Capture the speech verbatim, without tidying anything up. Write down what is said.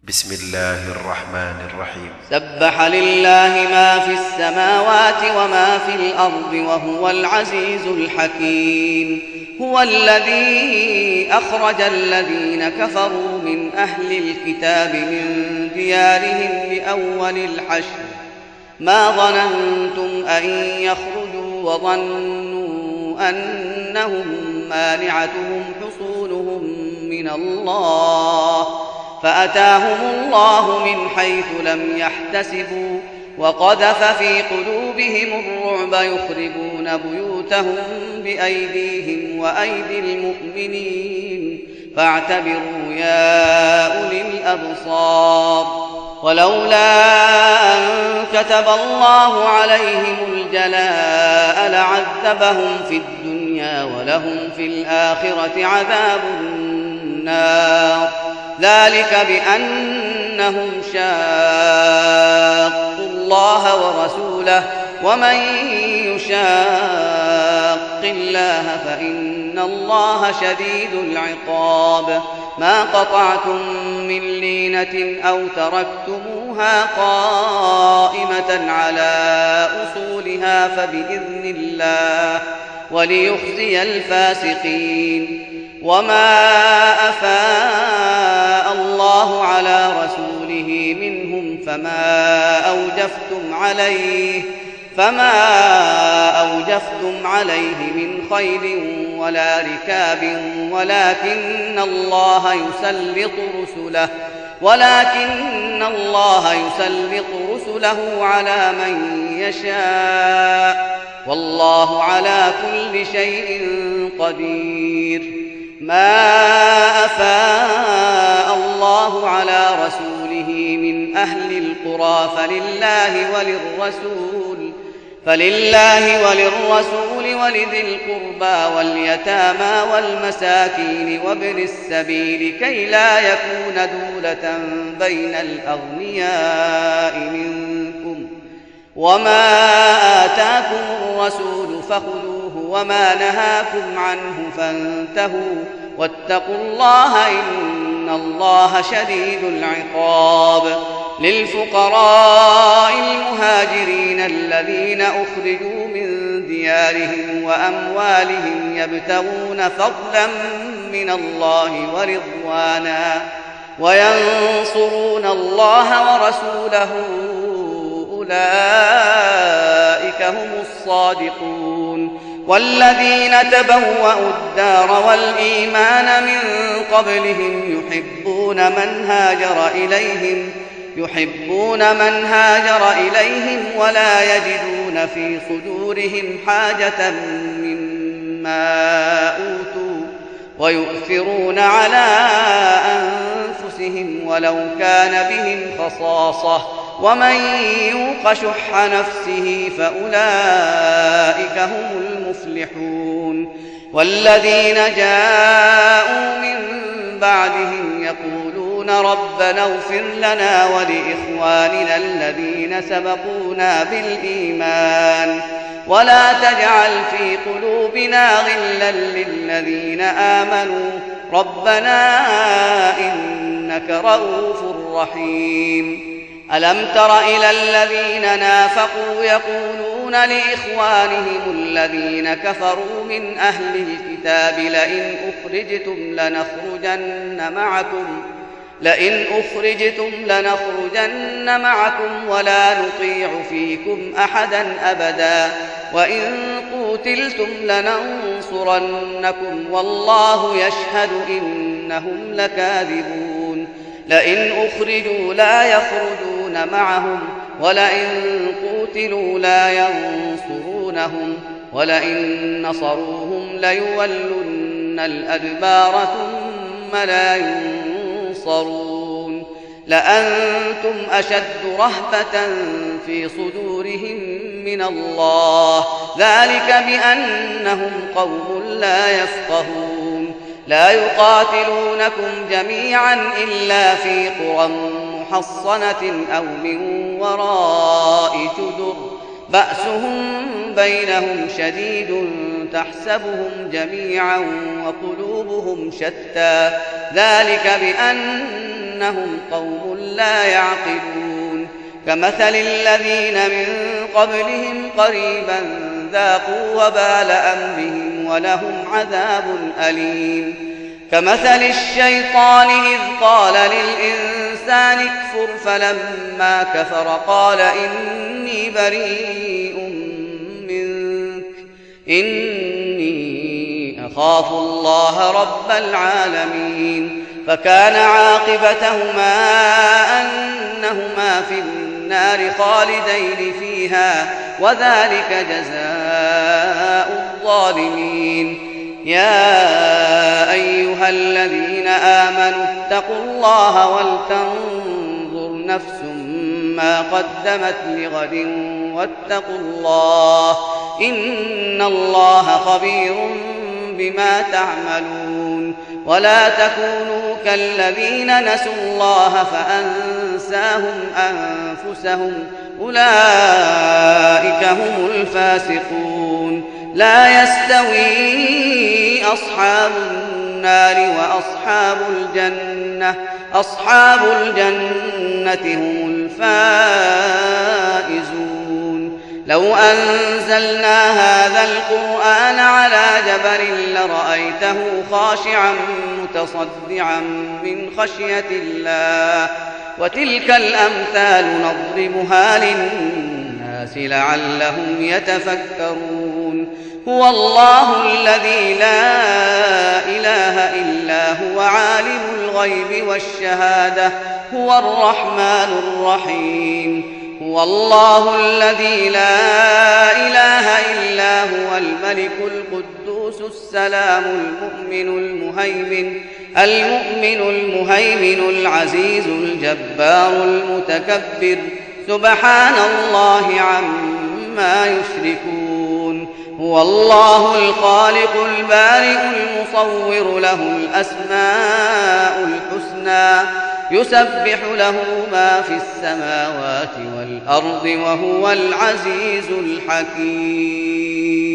بسم الله الرحمن الرحيم. سبح لله ما في السماوات وما في الأرض وهو العزيز الحكيم. هو الذي أخرج الذين كفروا من أهل الكتاب من ديارهم لأول الحشر ما ظننتم أن يخرجوا وظنوا أنهم مانعتهم حصونهم من الله فأتاهم الله من حيث لم يحتسبوا وقذف في قلوبهم الرعب يخربون بيوتهم بأيديهم وأيدي المؤمنين فاعتبروا يا أولي الأبصار. ولولا أن كتب الله عليهم الجلاء لعذبهم في الدنيا ولهم في الآخرة عذاب النار ذلك بأنهم شاقوا الله ورسوله ومن يشاق الله فإن الله شديد العقاب. ما قطعتم من لينة أو تركتموها قائمة على أصولها فبإذن الله وليخزي الفاسقين. وما أفاء الله على رسوله منهم فما أوجفتم عليه فما أوجفتم عليه من خيل ولا ركاب ولكن الله يسلط رسله ولكن الله يسلط رسله على من يشاء والله على كل شيء قدير. ما أفاء الله على رسوله من أهل القرى فلله وللرسول فلله وللرسول ولذي القربى واليتامى والمساكين وابن السبيل كي لا يكون دولة بين الأغنياء منكم. وما آتاكم الرسول فخذوه وما نهاكم عنه فانتهوا واتقوا الله إن الله شديد العقاب. للفقراء المهاجرين الذين أخرجوا من ديارهم وأموالهم يبتغون فضلا من الله ورضوانا وينصرون الله ورسوله أولئك هم الصادقون. والذين تبوأوا الدار والإيمان من قبلهم يحبون من هاجر إليهم يحبون من هاجر إليهم ولا يجدون في صدورهم حاجة مما أوتوا ويؤثرون على أنفسهم ولو كان بهم خصاصة ومن يوق شح نفسه فأولئك هم المفلحون. والذين جاءوا من بعدهم يقولون ربنا اغفر لنا ولإخواننا الذين سبقونا بالإيمان ولا تجعل في قلوبنا غلا للذين آمنوا ربنا إنك رؤوف رحيم. ألم تر إلى الذين نافقوا يقولون لإخوانهم الذين كفروا من أهل الكتاب لئن أخرجتم لنخرجن معكم لئن أخرجتم لنخرجن معكم ولا نطيع فيكم أحدا أبدا وإن قوتلتم لننصرنكم والله يشهد إنهم لكاذبون. لئن أخرجوا لا يخرجون معهم ولئن قوتلوا لا ينصرونهم ولئن نصروهم ليولن الأدبار ثم لا ينصرون. لأنتم أشد رهبة في صدورهم من الله ذلك بأنهم قوم لا يفقهون. لا يقاتلونكم جميعا إلا في قرى محصنة أو من وراء جدر بأسهم بينهم شديد تحسبهم جميعا وقلوبهم شتى ذلك بأن إنهم قوم لا يعقلون كمثل الذين من قبلهم قريبا ذاقوا وبال أمرهم ولهم عذاب أليم كمثل الشيطان إذ قال للإنسان اكفر فلما كفر قال إني بريء منك إني أخاف الله رب العالمين فكان عاقبتهما أنهما في النار خالدين فيها وذلك جزاء الظالمين يا أيها الذين آمنوا اتقوا الله ولتنظر نفس ما قدمت لغد واتقوا الله إن الله خبير بما تعملون ولا تكونوا كالذين نسوا الله فأنساهم أنفسهم أولئك هم الفاسقون لا يستوي أصحاب النار وأصحاب الجنة أصحاب الجنة هم الفائزون لو أنزلنا هذا القرآن على جبل لرأيته خاشعا متصدعا من خشية الله وتلك الأمثال نضربها للناس لعلهم يتفكرون هو الله الذي لا إله إلا هو عالم الغيب والشهادة هو الرحمن الرحيم هو الله الذي لا إله إلا هو الملك القدوس السلام المؤمن المهيمن المؤمن المهيمن العزيز الجبار المتكبر سبحان الله عما يشركون هو الله الخالق البارئ المصور له الأسماء الحسنى يسبح له ما في السماوات والأرض وهو العزيز الحكيم